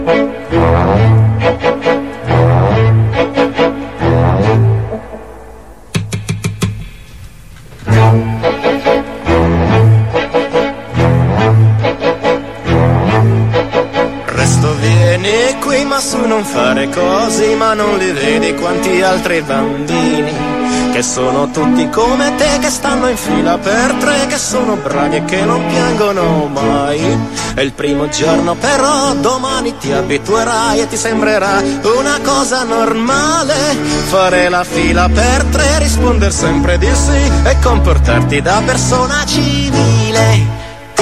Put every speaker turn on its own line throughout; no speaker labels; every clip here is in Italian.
Resto, vieni qui, ma su non fare così, ma non li vedi quanti altri bambini che sono tutti come te, che stanno in fila per tre, che sono bravi e che non piangono mai. È il primo giorno, però domani ti abituerai e ti sembrerà una cosa normale fare la fila per tre, rispondere sempre di sì e comportarti da persona civile.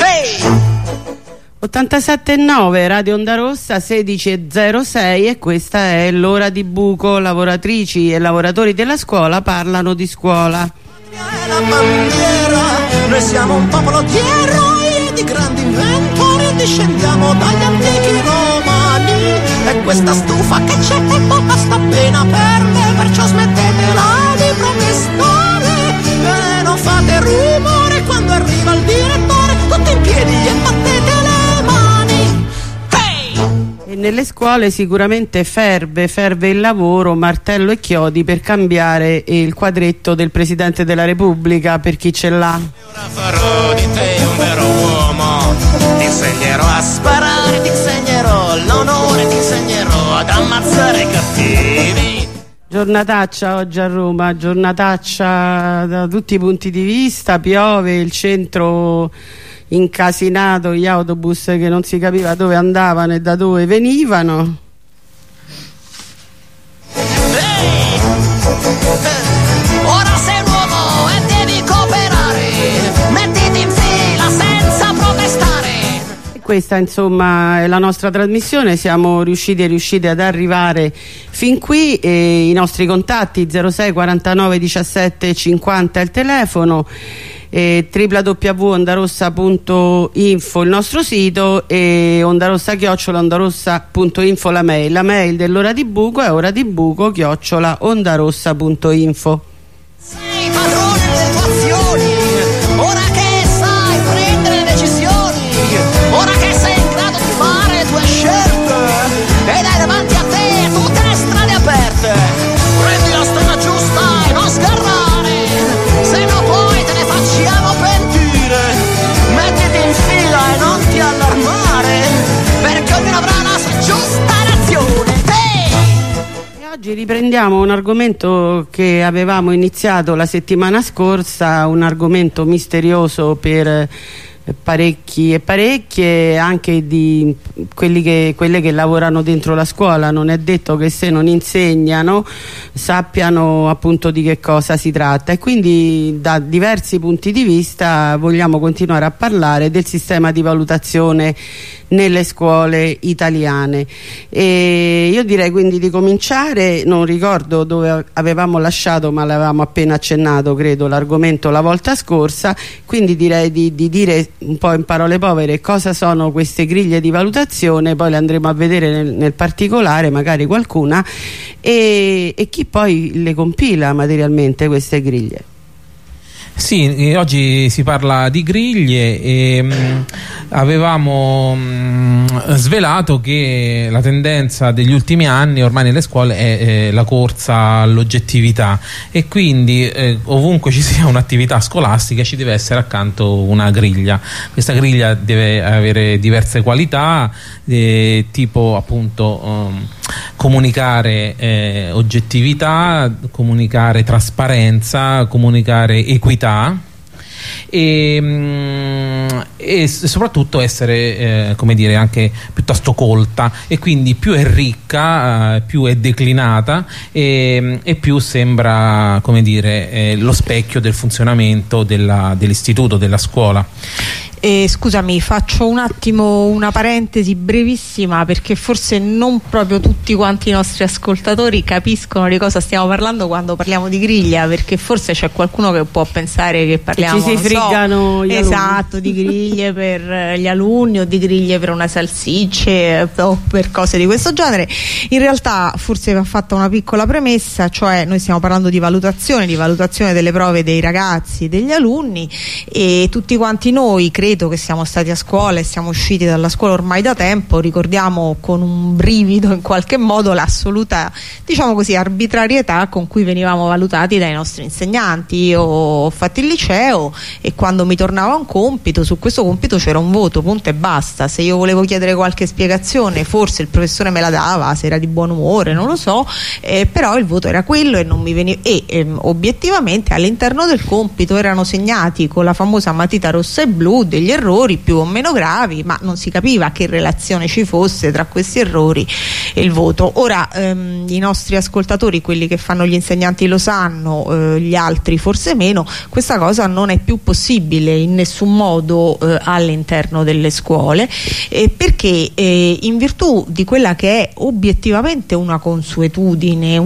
87.9 Radio Onda Rossa 16.06 e questa è l'ora di buco. Lavoratrici e lavoratori della scuola parlano di scuola.
È la bandiera, noi siamo un popolo di eroi e di grandi inventori, discendiamo dagli antichi romani e questa stufa che c'è è poca, sta appena per me, perciò smettetela di protestare e non fate rumore quando arriva il direttore, tutti in piedi e battete le mani.
E nelle scuole sicuramente ferve il lavoro, martello e chiodi per cambiare il quadretto del Presidente della Repubblica, per chi ce l'ha.
Ora farò di te un vero uomo, ti insegnerò a sparare, ti insegnerò l'onore, ti insegnerò ad ammazzare i cattivi.
Giornataccia oggi a Roma, giornataccia da tutti i punti di vista, piove, il centro incasinato, gli autobus che non si capiva dove andavano e da dove venivano.
Ora sei un uomo e devi cooperare, mettiti in fila senza protestare.
E questa insomma è la nostra trasmissione, siamo riusciti ad arrivare fin qui e i nostri contatti 06 49 17 50 è il telefono, www.ondarossa.info il nostro sito e ondarossa@ondarossa.info la mail dell'ora di buco è oradibuco@ondarossa.info.
Sei padrone delle tue azioni, ora che sai prendere decisioni, ora che sei in grado di fare le tue scelte ed hai davanti a te tutte le strade aperte, prendi la strada giusta e non sgarrare, se no poi te ne facciamo pentire, mettiti in fila e non ti allarmare, perché ognuno avrà la sua giusta reazione.
Oggi riprendiamo un argomento che avevamo iniziato la settimana scorsa, un argomento misterioso per parecchi e parecchie, anche di quelle che lavorano dentro la scuola. Non è detto che se non insegnano sappiano appunto di che cosa si tratta, e quindi da diversi punti di vista vogliamo continuare a parlare del sistema di valutazione nelle scuole italiane. E io direi quindi di cominciare, non ricordo dove avevamo lasciato, ma l'avevamo appena accennato credo l'argomento la volta scorsa, quindi direi di dire un po' in parole povere cosa sono queste griglie di valutazione, poi le andremo a vedere nel particolare, magari qualcuna, e chi poi le compila materialmente queste griglie.
Sì, oggi si parla di griglie e avevamo svelato che la tendenza degli ultimi anni ormai nelle scuole è la corsa all'oggettività, e quindi ovunque ci sia un'attività scolastica ci deve essere accanto una griglia. Questa griglia deve avere diverse qualità, tipo appunto comunicare oggettività, comunicare trasparenza, comunicare equità e soprattutto essere come dire anche piuttosto colta, e quindi più è ricca più è declinata e più sembra come dire lo specchio del funzionamento dell'istituto, della scuola.
Scusami, faccio un attimo una parentesi brevissima, perché forse non proprio tutti quanti i nostri ascoltatori capiscono di cosa stiamo parlando quando parliamo di griglia, perché forse c'è qualcuno che può pensare che parliamo
ci si friggano gli
esatto, di griglie per gli alunni o di griglie per una salsicce o per cose di questo genere. In realtà forse va fatta una piccola premessa, cioè noi stiamo parlando di valutazione delle prove dei ragazzi, degli alunni, e tutti quanti noi credo credo che siamo stati a scuola e siamo usciti dalla scuola ormai da tempo, ricordiamo con un brivido in qualche modo l'assoluta, diciamo così, arbitrarietà con cui venivamo valutati dai nostri insegnanti. Io ho fatto il liceo e quando mi tornava un compito, su questo compito c'era un voto, punto e basta. Se io volevo chiedere qualche spiegazione, forse il professore me la dava, se era di buon umore, non lo so, però il voto era quello e non mi veniva, obiettivamente all'interno del compito erano segnati con la famosa matita rossa e blu degli errori più o meno gravi, ma non si capiva che relazione ci fosse tra questi errori e il voto. Ora i nostri ascoltatori, quelli che fanno gli insegnanti, lo sanno, gli altri forse meno, questa cosa non è più possibile in nessun modo all'interno delle scuole, perché in virtù di quella che è obiettivamente una consuetudine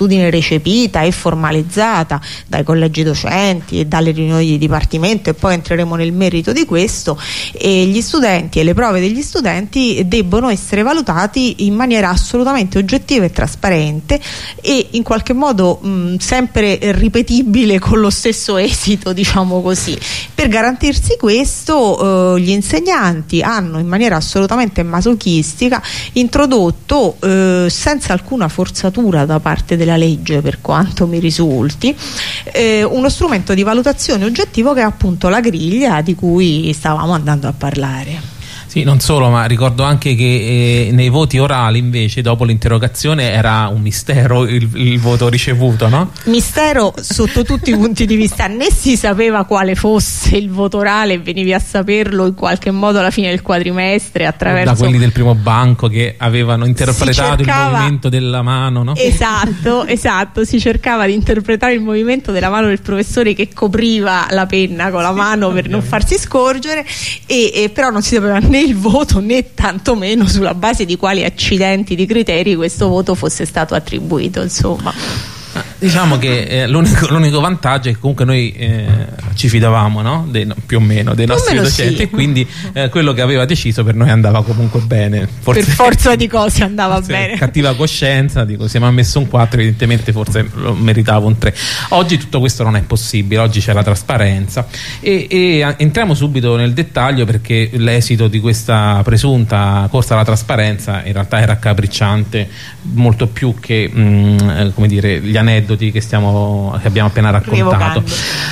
recepita e formalizzata dai collegi docenti e dalle riunioni di dipartimento, e poi entreremo nel merito di questo, gli studenti e le prove degli studenti debbono essere valutati in maniera assolutamente oggettiva e trasparente e in qualche modo sempre ripetibile con lo stesso esito, diciamo così. Per garantirsi questo gli insegnanti hanno in maniera assolutamente masochistica introdotto, senza alcuna forzatura da parte della legge per quanto mi risulti, uno strumento di valutazione oggettivo che è appunto la griglia di cui stavamo andando a parlare.
Sì, non solo, ma ricordo anche che nei voti orali invece dopo l'interrogazione era un mistero il voto ricevuto, no?
Mistero sotto tutti i punti di vista, né si sapeva quale fosse il voto orale, venivi a saperlo in qualche modo alla fine del quadrimestre attraverso...
Da quelli del primo banco che avevano interpretato il movimento della mano, no?
Esatto, si cercava di interpretare il movimento della mano del professore che copriva la penna con la mano per non farsi scorgere, e però non si sapeva né il voto né tantomeno sulla base di quali accidenti di criteri questo voto fosse stato attribuito, insomma.
Diciamo che l'unico vantaggio è che comunque noi ci fidavamo, no? Più o meno dei nostri docenti, sì. E quindi quello che aveva deciso per noi andava comunque bene.
Per forza di cose andava bene.
Cattiva coscienza, dico, se mi ha messo un 4 evidentemente forse lo meritavo un 3. Oggi tutto questo non è possibile, oggi c'è la trasparenza e entriamo subito nel dettaglio, perché l'esito di questa presunta corsa alla trasparenza in realtà è raccapricciante, molto più che come dire, gli aneddoti che abbiamo appena raccontato.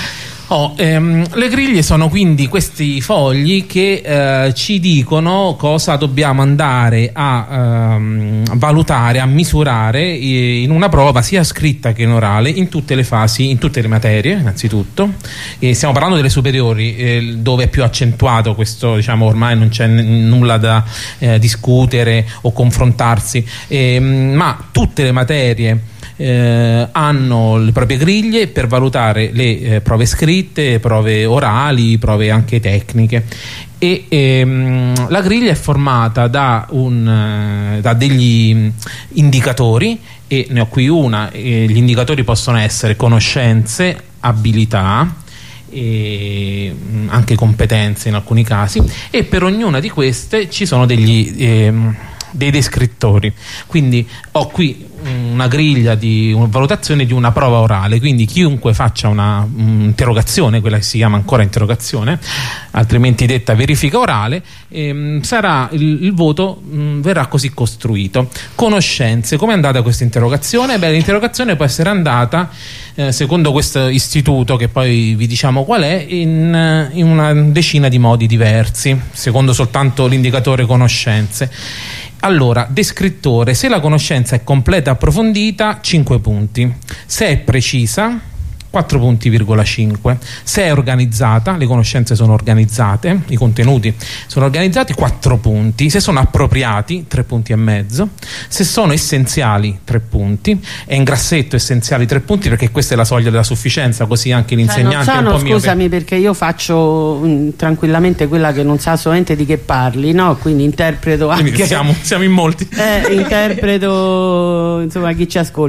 Le griglie sono quindi questi fogli che ci dicono cosa dobbiamo andare a valutare, a misurare in una prova sia scritta che in orale, in tutte le fasi, in tutte le materie innanzitutto. Stiamo parlando delle superiori, dove è più accentuato questo, diciamo, ormai non c'è nulla da discutere o confrontarsi, ma tutte le materie hanno le proprie griglie per valutare le prove scritte, prove orali, prove anche tecniche, e la griglia è formata da degli indicatori, e ne ho qui una. Gli indicatori possono essere conoscenze, abilità e anche competenze in alcuni casi, e per ognuna di queste ci sono dei descrittori. Quindi ho qui una griglia di valutazione di una prova orale, quindi chiunque faccia una interrogazione, quella che si chiama ancora interrogazione, altrimenti detta verifica orale, sarà il voto verrà così costruito. Conoscenze: come è andata questa interrogazione? Beh, l'interrogazione può essere andata secondo questo istituto, che poi vi diciamo qual è, in una decina di modi diversi, secondo soltanto l'indicatore conoscenze. Allora, descrittore: se la conoscenza è completa e approfondita, 5 punti; se è precisa, 4 punti,5. Se è organizzata, le conoscenze sono organizzate, i contenuti sono organizzati, 4 punti. Se sono appropriati, 3,5 punti. Se sono essenziali, 3 punti. È in grassetto essenziali 3 punti, perché questa è la soglia della sufficienza, così anche l'insegnante è un po'
scusami, perché io faccio tranquillamente quella che non sa assolutamente di che parli, no? Quindi interpreto anche.
Quindi siamo in molti.
Interpreto, insomma, chi ci ascolta.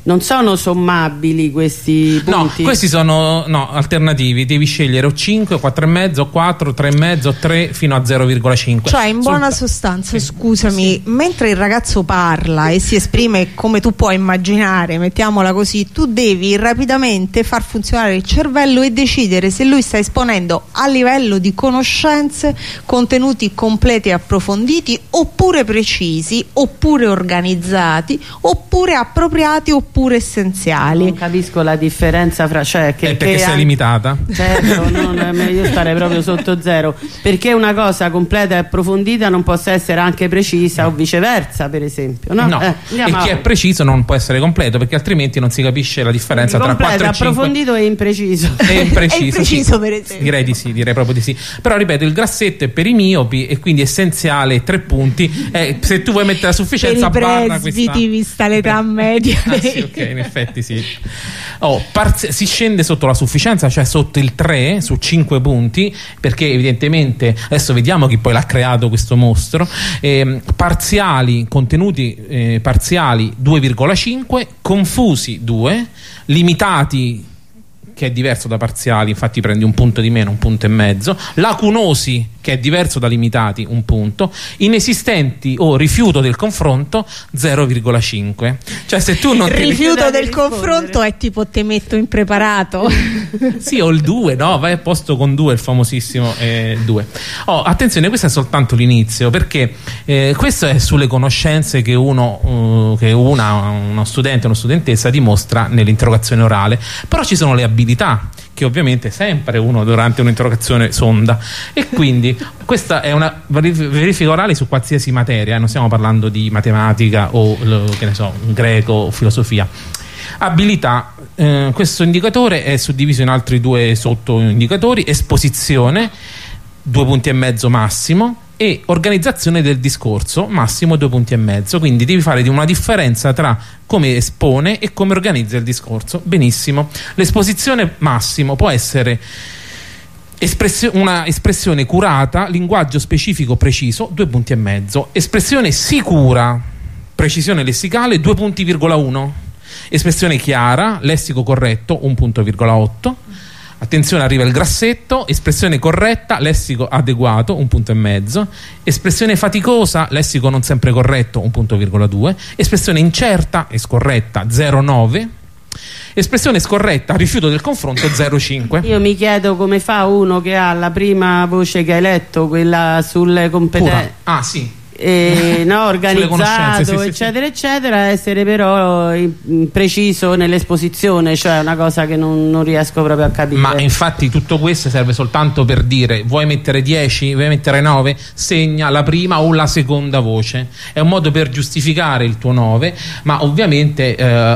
non sono sommabili questi punti?
No, questi sono alternativi, devi scegliere o 5, 4,5, 4, 3,5, 3 fino a 0,5.
Cioè in buona sostanza, scusami, mentre il ragazzo parla e si esprime come tu puoi immaginare, mettiamola così, tu devi rapidamente far funzionare il cervello e decidere se lui sta esponendo a livello di conoscenze contenuti completi e approfonditi, oppure precisi, oppure organizzati, oppure appropriati, oppure essenziali.
Non capisco la differenza fra, cioè
perché sei limitata.
Certo, è meglio stare proprio sotto zero, perché una cosa completa e approfondita non possa essere anche precisa o viceversa, per esempio, no?
E chi è preciso non può essere completo, perché altrimenti non si capisce la differenza tra 4 e 5.
Approfondito e impreciso.
E impreciso,
sì. Per esempio.
Direi di sì, direi proprio di sì. Però ripeto, il grassetto è per i miopi e quindi essenziale 3 punti. Se tu vuoi mettere la sufficienza
per i
barra
presbiti, vista l'età media.
Sì, ok, in effetti sì. Si scende sotto la sufficienza, cioè sotto il 3 su 5 punti, perché evidentemente adesso vediamo chi poi l'ha creato questo mostro. Parziali, contenuti parziali 2,5, confusi 2, limitati, che è diverso da parziali, infatti prendi un punto di meno, un punto e mezzo, lacunosi, che è diverso da limitati, un punto, inesistenti o rifiuto del confronto 0,5. Cioè se tu non
rifiuto del confronto è tipo te metto impreparato.
Sì, o il 2, no? Vai a posto con 2, il famosissimo 2. Attenzione, questo è soltanto l'inizio, perché questo è sulle conoscenze che uno studente o una studentessa dimostra nell'interrogazione orale. Però ci sono le abilità, che ovviamente sempre uno durante un'interrogazione sonda, e quindi questa è una verifica orale su qualsiasi materia, non stiamo parlando di matematica o che ne so, greco o filosofia. Abilità, questo indicatore è suddiviso in altri 2 sottoindicatori: esposizione 2,5 punti massimo, e organizzazione del discorso massimo 2,5 punti. Quindi devi fare una differenza tra come espone e come organizza il discorso. Benissimo. L'esposizione massimo può essere una espressione curata, linguaggio specifico preciso 2,5 punti. Espressione sicura, precisione lessicale 2,1 punti. Espressione chiara, lessico corretto 1,8 punti. Attenzione, arriva il grassetto: espressione corretta, lessico adeguato 1,5 punti. Espressione faticosa, lessico non sempre corretto 1,2 punti. Espressione incerta e scorretta 0,9. Espressione scorretta, rifiuto del confronto 0,5.
Io mi chiedo come fa uno che ha la prima voce che hai letto, quella sulle competenze.
Ah, sì.
Organizzato, sì, eccetera eccetera, essere però preciso nell'esposizione, cioè una cosa che non riesco proprio a capire.
Ma infatti tutto questo serve soltanto per dire: vuoi mettere 10, vuoi mettere 9, segna la prima o la seconda voce. È un modo per giustificare il tuo 9, ma ovviamente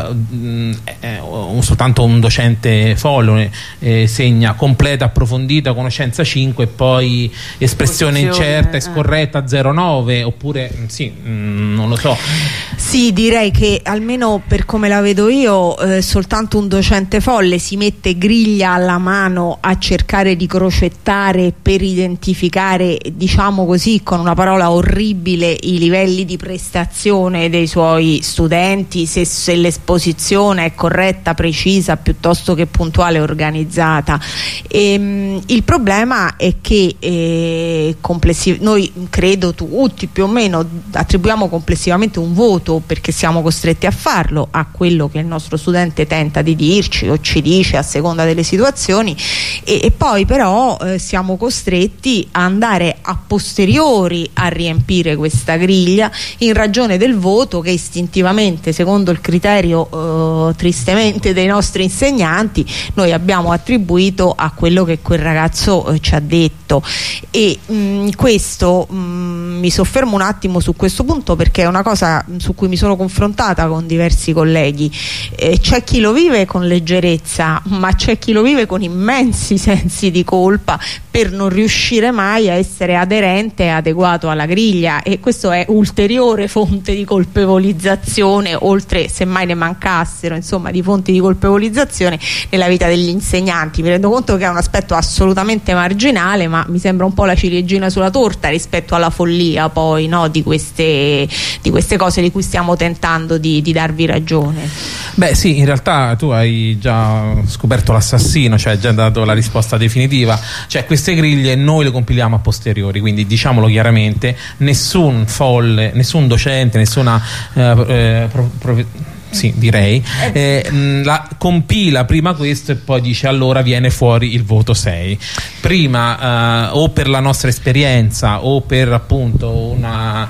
soltanto un docente folle segna completa, approfondita, conoscenza 5 e poi espressione incerta e scorretta 0,9, oppure sì, non lo so.
Sì, direi che almeno per come la vedo io, soltanto un docente folle si mette griglia alla mano a cercare di crocettare per identificare, diciamo così, con una parola orribile, i livelli di prestazione dei suoi studenti, se l'esposizione è corretta, precisa, piuttosto che puntuale e organizzata. Il problema è che noi, credo tutti più o meno, attribuiamo complessivamente un voto, perché siamo costretti a farlo, a quello che il nostro studente tenta di dirci o ci dice a seconda delle situazioni, e poi però siamo costretti a andare a posteriori a riempire questa griglia in ragione del voto che istintivamente, secondo il criterio tristemente dei nostri insegnanti, noi abbiamo attribuito a quello che quel ragazzo ci ha detto. E questo mi soffermo un attimo su questo punto, perché è una cosa su cui mi sono confrontata con diversi colleghi. C'è chi lo vive con leggerezza, ma c'è chi lo vive con immensi sensi di colpa per non riuscire mai a essere aderente e adeguato alla griglia, e questo è ulteriore fonte di colpevolizzazione, oltre, semmai ne mancassero, insomma, di fonti di colpevolizzazione nella vita degli insegnanti. Mi rendo conto che è un aspetto assolutamente marginale, ma mi sembra un po' la ciliegina sulla torta rispetto alla follia poi, no, di queste cose di cui stiamo stiamo tentando di darvi ragione.
Beh sì, in realtà tu hai già scoperto l'assassino, cioè hai già dato la risposta definitiva. Cioè queste griglie noi le compiliamo a posteriori, quindi diciamolo chiaramente, nessun folle, nessun docente, nessuna sì, direi la compila prima questo e poi dice allora viene fuori il voto 6 prima, o per la nostra esperienza o per appunto una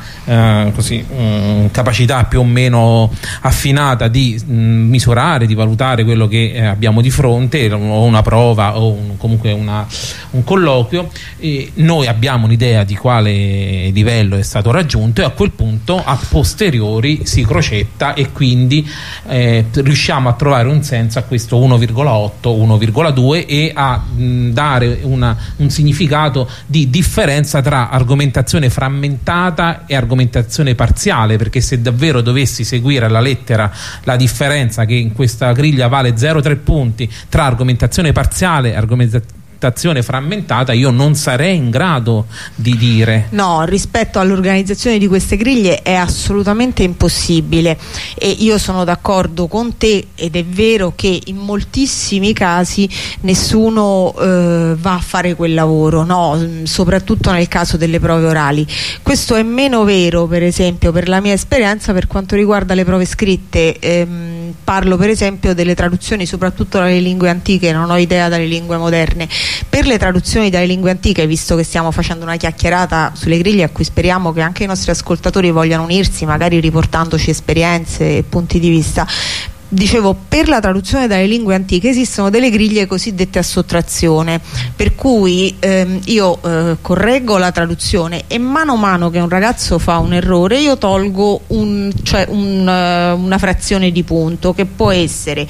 capacità più o meno affinata di misurare, di valutare quello che abbiamo di fronte, o una prova o comunque un colloquio, e noi abbiamo un'idea di quale livello è stato raggiunto e a quel punto a posteriori si crocetta e quindi riusciamo a trovare un senso a questo 1,8, 1,2 e a dare un significato di differenza tra argomentazione frammentata e argomentazione parziale, perché se davvero dovessi seguire alla lettera la differenza che in questa griglia vale 0,3 punti tra argomentazione parziale e argomentazione frammentata, io non sarei in grado di dire.
No, rispetto all'organizzazione di queste griglie è assolutamente impossibile, e io sono d'accordo con te, ed è vero che in moltissimi casi nessuno va a fare quel lavoro, no? Soprattutto nel caso delle prove orali. Questo è meno vero, per esempio, per la mia esperienza per quanto riguarda le prove scritte. Parlo per esempio delle traduzioni soprattutto dalle lingue antiche, non ho idea dalle lingue moderne. Per le traduzioni dalle lingue antiche, visto che stiamo facendo una chiacchierata sulle griglie a cui speriamo che anche i nostri ascoltatori vogliano unirsi, magari riportandoci esperienze e punti di vista, dicevo, per la traduzione dalle lingue antiche esistono delle griglie cosiddette a sottrazione, per cui io correggo la traduzione e mano a mano che un ragazzo fa un errore io tolgo una frazione di punto, che può essere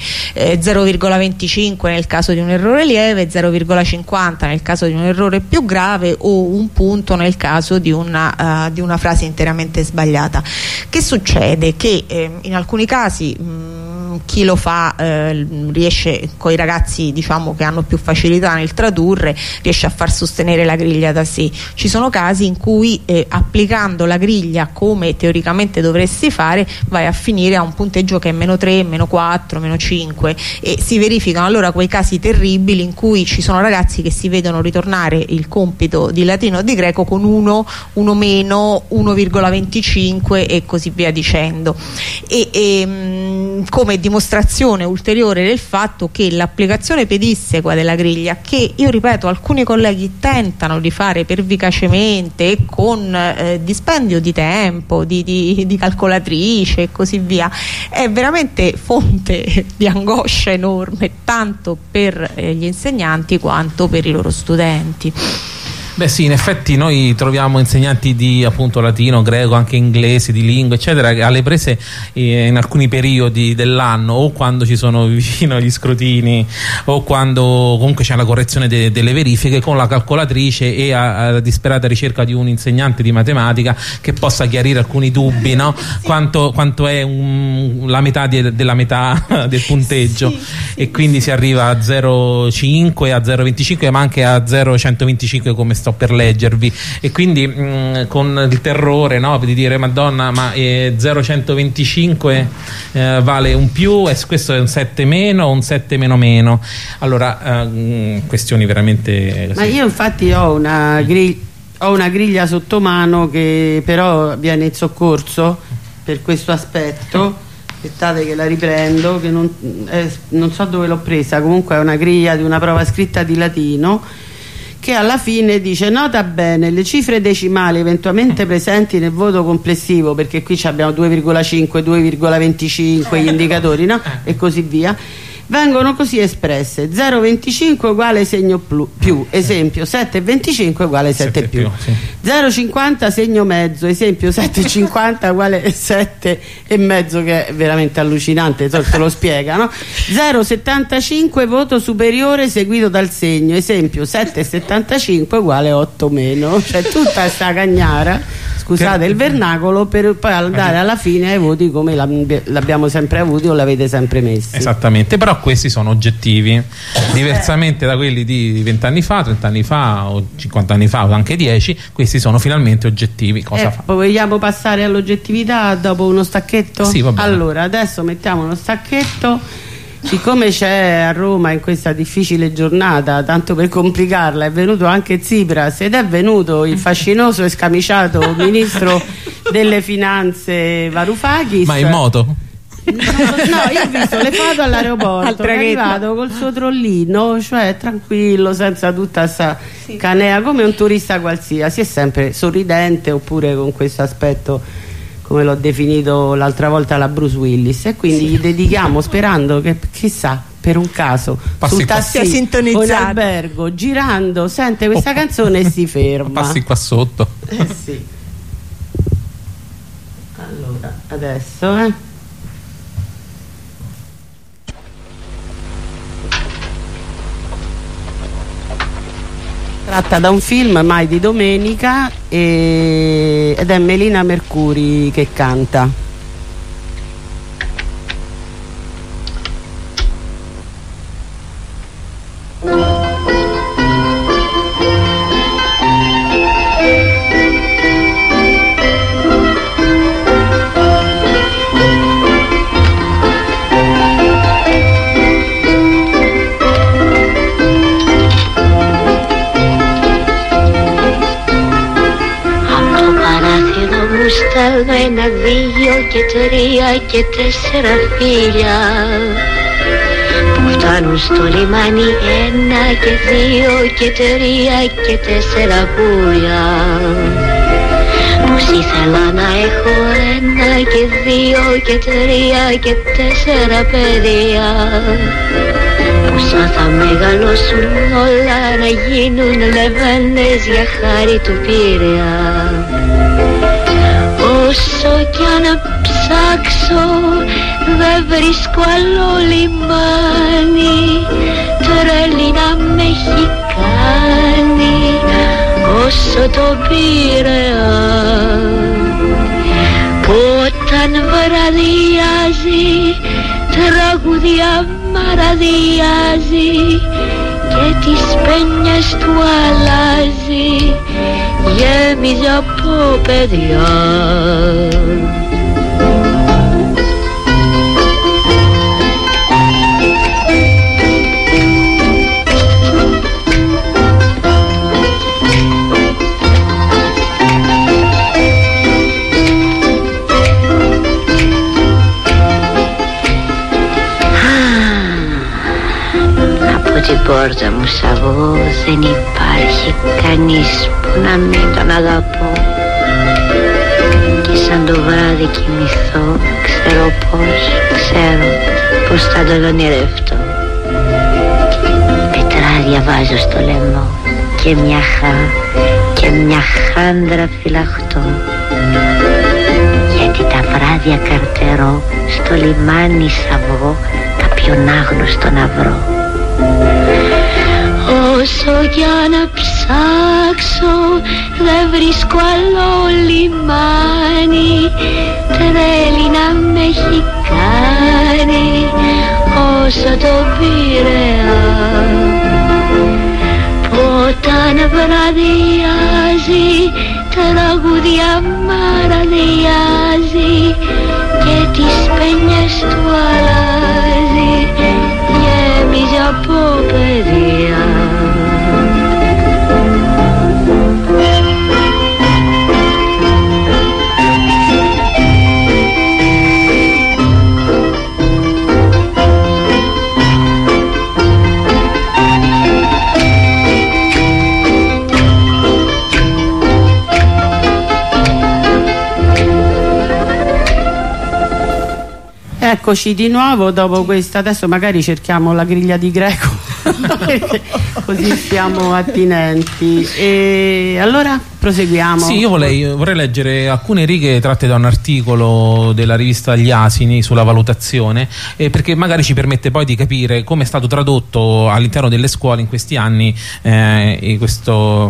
0,25 nel caso di un errore lieve, 0,50 nel caso di un errore più grave, o un punto nel caso di una frase interamente sbagliata. Che succede? Che in alcuni casi chi lo fa riesce, con i ragazzi diciamo che hanno più facilità nel tradurre, riesce a far sostenere la griglia da sé. Ci sono casi in cui applicando la griglia come teoricamente dovresti fare vai a finire a un punteggio che è -3, -4, -5, e si verificano allora quei casi terribili in cui ci sono ragazzi che si vedono ritornare il compito di latino o di greco con 1 meno, 1,25 e così via dicendo, come dimostrazione ulteriore del fatto che l'applicazione pedissequa della griglia, che io ripeto alcuni colleghi tentano di fare pervicacemente e con dispendio di tempo, di calcolatrice e così via, è veramente fonte di angoscia enorme, tanto per gli insegnanti quanto per i loro studenti.
Beh sì, in effetti noi troviamo insegnanti di appunto latino, greco, anche inglese, di lingue eccetera, alle prese in alcuni periodi dell'anno, o quando ci sono vicino gli scrutini o quando comunque c'è la correzione delle verifiche, con la calcolatrice e a disperata ricerca di un insegnante di matematica che possa chiarire alcuni dubbi, no? Quanto è la metà della metà del punteggio, e quindi si arriva a 0,5, a 0,25, ma anche a 0,125 come sto per leggervi, e quindi con il terrore, no, di dire Madonna, ma 0,125 vale un più, e questo è un 7 meno o un 7 meno meno. Allora questioni veramente così.
Ma io infatti ho una griglia sotto mano che però viene in soccorso per questo aspetto. Aspettate che la riprendo, che non so dove l'ho presa, comunque è una griglia di una prova scritta di latino, che alla fine dice: nota bene le cifre decimali eventualmente presenti nel voto complessivo, perché qui abbiamo 2,5, 2,25 gli indicatori, no? E così via, vengono così espresse: 0,25 uguale segno più, esempio 7,25 uguale 7 più, sì. 0,50 segno mezzo, esempio 7,50 uguale 7 e mezzo, che è veramente allucinante, te lo spiega, no? 0,75 voto superiore seguito dal segno, esempio 7,75 uguale 8 meno, cioè tutta sta cagnara. scusate il vernacolo, per poi andare alla fine ai voti come l'abbiamo sempre avuti o l'avete sempre messi.
Esattamente, però questi sono oggettivi, diversamente da quelli di 20 anni fa, 30 anni fa o 50 anni fa o anche 10, questi sono finalmente oggettivi. Cosa fa?
Vogliamo passare all'oggettività dopo uno stacchetto?
Sì, va bene.
Allora, adesso mettiamo uno stacchetto. Siccome c'è a Roma in questa difficile giornata, tanto per complicarla, è venuto anche Tsipras ed è venuto il fascinoso e scamiciato ministro delle finanze Varoufakis.
Ma in moto?
No, io ho visto le foto all'aeroporto, è arrivato col suo trollino, cioè tranquillo, senza tutta questa canea, come un turista qualsiasi, è sempre sorridente, oppure con questo aspetto, come l'ho definito l'altra volta, la Bruce Willis, e quindi gli dedichiamo, sperando che chissà per un caso sul taxi o in albergo girando sente questa canzone e si ferma.
Passi qua sotto.
Sì. Allora adesso tratta da un film, Mai di domenica, ed è Melina Mercuri che canta.
Ένα, δύο και τρία και τέσσερα φίλια που φτάνουν στο λιμάνι. Ένα και δύο και τρία και τέσσερα πουλιά. Πως ήθελα να έχω ένα και δύο και τρία και τέσσερα παιδιά. Πόσα θα μεγαλώσουν όλα να γίνουν λεβένες για χάρη του Πειραιά. Όσο κι αν ψάξω δεν βρίσκω άλλο λιμάνι, τρέλη να με έχει κάνει όσο το Πειραιά. Που όταν βραδιάζει τραγουδιά μαραδιάζει και τις πένιες του αλλάζει, γέμιζε από παιδιά. Την πόρτα μου σ' βγω, δεν υπάρχει κανείς που να μην τον αγαπώ. Και σαν το βράδυ κοιμηθώ, ξέρω πως θα τον ονειρευτώ. Πετράδια βάζω στο λαιμό και μια χάντρα φυλαχτώ. Γιατί τα βράδια καρτερώ, στο λιμάνι σ' βγω, κάποιον άγνωστο να βρω. Όσο κι αν ψάξω δεν βρίσκω άλλο λιμάνι, τρέλη να με έχει κάνει όσο το Πειραιά. Που όταν βραδιάζει τραγουδιά μαραδιάζει και τις πένιες του αλλάζει, γέμιζε από παιδιά.
Eccoci di nuovo dopo questa, adesso magari cerchiamo la griglia di Greco così stiamo attinenti. E allora proseguiamo.
Sì, io vorrei leggere alcune righe tratte da un articolo della rivista Gli Asini sulla valutazione, perché magari ci permette poi di capire come è stato tradotto all'interno delle scuole in questi anni questa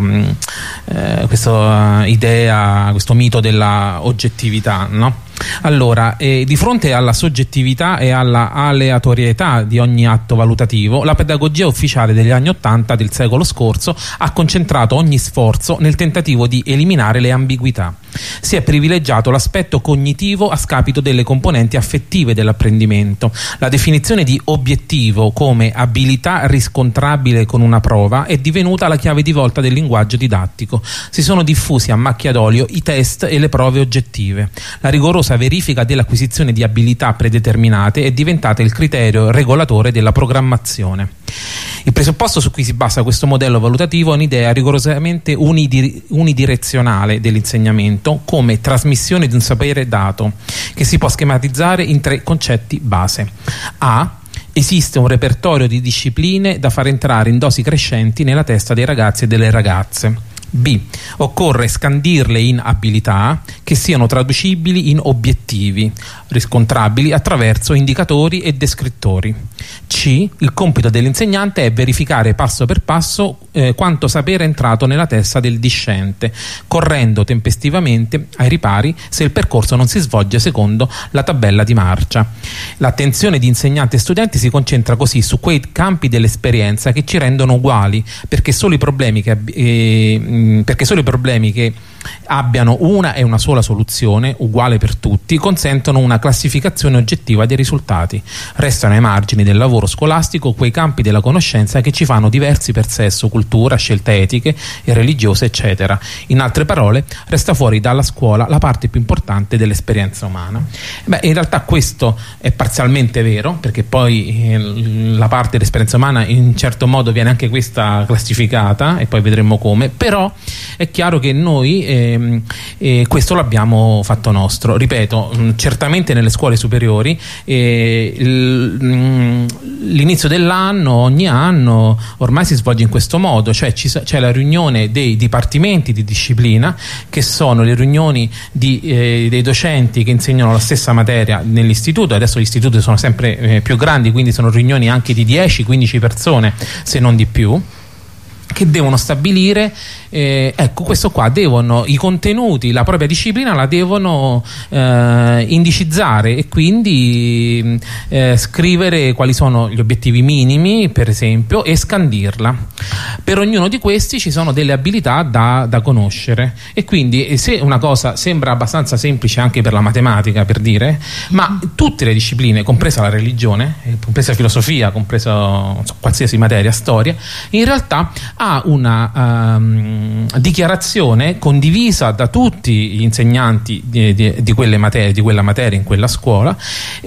idea, questo mito della oggettività, no? Allora, di fronte alla soggettività e alla aleatorietà di ogni atto valutativo, la pedagogia ufficiale degli anni '80 del secolo scorso ha concentrato ogni sforzo nel tentativo di eliminare le ambiguità. Si è privilegiato l'aspetto cognitivo a scapito delle componenti affettive dell'apprendimento. La definizione di obiettivo come abilità riscontrabile con una prova è divenuta la chiave di volta del linguaggio didattico. Si sono diffusi a macchia d'olio i test e le prove oggettive. La rigorosa verifica dell'acquisizione di abilità predeterminate è diventata il criterio regolatore della programmazione. Il presupposto su cui si basa questo modello valutativo è un'idea rigorosamente unidirezionale dell'insegnamento come trasmissione di un sapere dato, che si può schematizzare in 3 concetti base. A. Esiste un repertorio di discipline da far entrare in dosi crescenti nella testa dei ragazzi e delle ragazze. B. Occorre scandirle in abilità che siano traducibili in obiettivi, riscontrabili attraverso indicatori e descrittori. C. Il compito dell'insegnante è verificare passo per passo quanto sapere è entrato nella testa del discente, correndo tempestivamente ai ripari se il percorso non si svolge secondo la tabella di marcia. L'attenzione di insegnanti e studenti si concentra così su quei campi dell'esperienza che ci rendono uguali, perché solo i problemi che abbiano una e una sola soluzione, uguale per tutti, consentono una classificazione oggettiva dei risultati. Restano ai margini del lavoro scolastico quei campi della conoscenza che ci fanno diversi per sesso, cultura, scelte etiche e religiose, eccetera. In altre parole, resta fuori dalla scuola la parte più importante dell'esperienza umana. In realtà questo è parzialmente vero, perché poi la parte dell'esperienza umana in certo modo viene anche questa classificata, e poi vedremo come, però è chiaro che noi questo l'abbiamo fatto nostro. Ripeto, certamente nelle scuole superiori l'inizio dell'anno, ogni anno ormai si svolge in questo modo, cioè c'è la riunione dei dipartimenti di disciplina, che sono le riunioni dei docenti che insegnano la stessa materia nell'istituto. Adesso gli istituti sono sempre più grandi, quindi sono riunioni anche di 10-15 persone, se non di più, che devono stabilire questo qua, i contenuti, la propria disciplina la devono indicizzare, e quindi scrivere quali sono gli obiettivi minimi, per esempio, e scandirla. Per ognuno di questi ci sono delle abilità da conoscere, e quindi se una cosa sembra abbastanza semplice anche per la matematica, per dire, ma tutte le discipline, compresa la religione, compresa la filosofia, compresa qualsiasi materia, storia, in realtà ha una dichiarazione condivisa da tutti gli insegnanti di quella materia in quella scuola,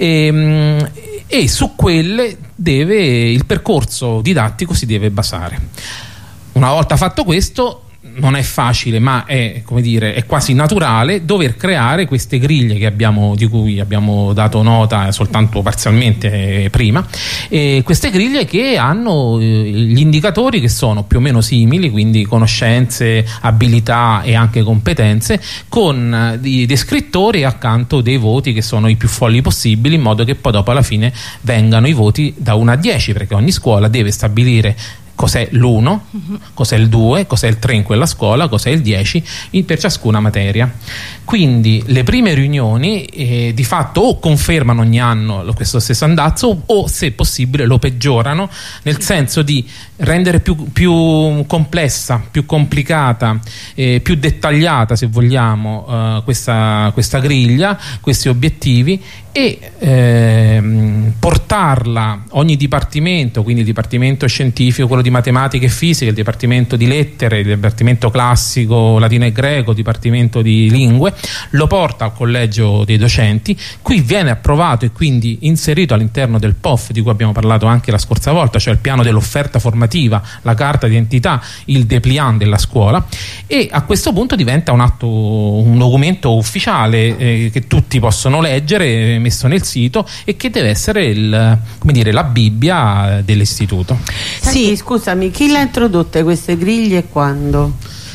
e su quelle il percorso didattico si deve basare. Una volta fatto questo, non è facile, ma è quasi naturale dover creare queste griglie di cui abbiamo dato nota soltanto parzialmente prima, e queste griglie che hanno gli indicatori che sono più o meno simili, quindi conoscenze, abilità e anche competenze, con i descrittori accanto dei voti che sono i più folli possibili, in modo che poi dopo alla fine vengano i voti da 1 a 10, perché ogni scuola deve stabilire cos'è l'1, cos'è il 2, cos'è il 3 in quella scuola, cos'è il 10 per ciascuna materia. Quindi le prime riunioni di fatto o confermano ogni anno questo stesso andazzo, o se possibile lo peggiorano, nel senso di rendere più complessa, più complicata, più dettagliata, se vogliamo, questa griglia, questi obiettivi, e portarla ogni dipartimento, quindi il dipartimento scientifico, quello di di matematica e fisica, il dipartimento di lettere, il dipartimento classico, latino e greco, il dipartimento di lingue, lo porta al collegio dei docenti, qui viene approvato e quindi inserito all'interno del POF di cui abbiamo parlato anche la scorsa volta, cioè il piano dell'offerta formativa, la carta di identità, il dépliant della scuola, e a questo punto diventa un documento ufficiale che tutti possono leggere, messo nel sito, e che deve essere la Bibbia dell'istituto.
Sì, scusami, chi le ha introdotte queste griglie e quando?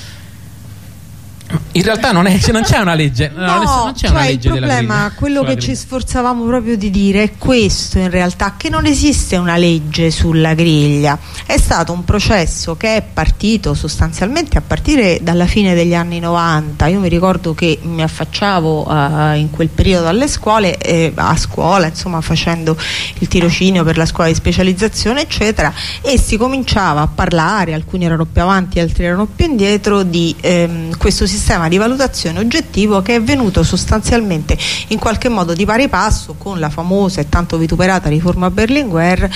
In realtà non c'è una legge, non c'è una legge
il problema, quello che ci sforzavamo proprio di dire è questo, in realtà, che non esiste una legge sulla griglia. È stato un processo che è partito sostanzialmente a partire dalla fine degli anni 90. Io mi ricordo che mi affacciavo in quel periodo alle scuole, a scuola, insomma, facendo il tirocinio per la scuola di specializzazione eccetera, e si cominciava a parlare, alcuni erano più avanti, altri erano più indietro, di questo sistema di valutazione oggettivo che è venuto sostanzialmente in qualche modo di pari passo con la famosa e tanto vituperata riforma Berlinguer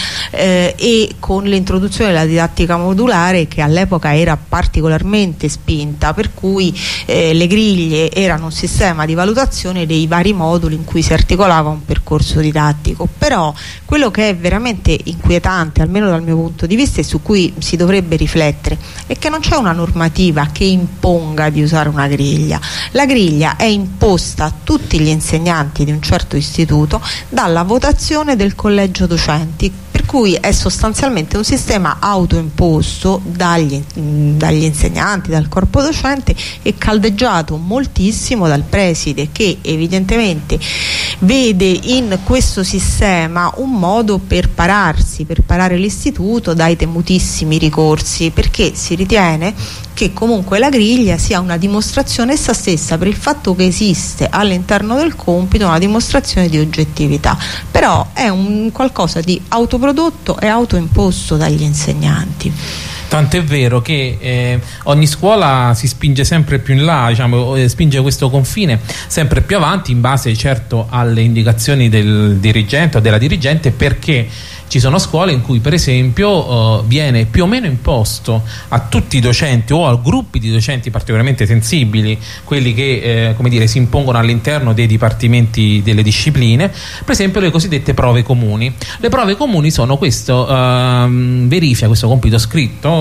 e con l'introduzione della didattica modulare, che all'epoca era particolarmente spinta, per cui le griglie erano un sistema di valutazione dei vari moduli in cui si articolava un percorso didattico. Però quello che è veramente inquietante, almeno dal mio punto di vista, e su cui si dovrebbe riflettere, è che non c'è una normativa che imponga di usare una griglia. La griglia è imposta a tutti gli insegnanti di un certo istituto dalla votazione del collegio docenti, per cui è sostanzialmente un sistema autoimposto dagli insegnanti, dal corpo docente, e caldeggiato moltissimo dal preside, che evidentemente vede in questo sistema un modo per parare l'istituto dai temutissimi ricorsi, perché si ritiene che comunque la griglia sia una dimostrazione essa stessa, per il fatto che esiste all'interno del compito, una dimostrazione di oggettività, però è un qualcosa di autoprodotto e autoimposto dagli insegnanti.
Tant'è vero che ogni scuola si spinge sempre più in là, diciamo, spinge questo confine sempre più avanti, in base certo alle indicazioni del dirigente o della dirigente, perché ci sono scuole in cui per esempio viene più o meno imposto a tutti i docenti o a gruppi di docenti particolarmente sensibili, quelli che si impongono all'interno dei dipartimenti delle discipline, per esempio le cosiddette prove comuni. Le prove comuni sono questo verifica, questo compito scritto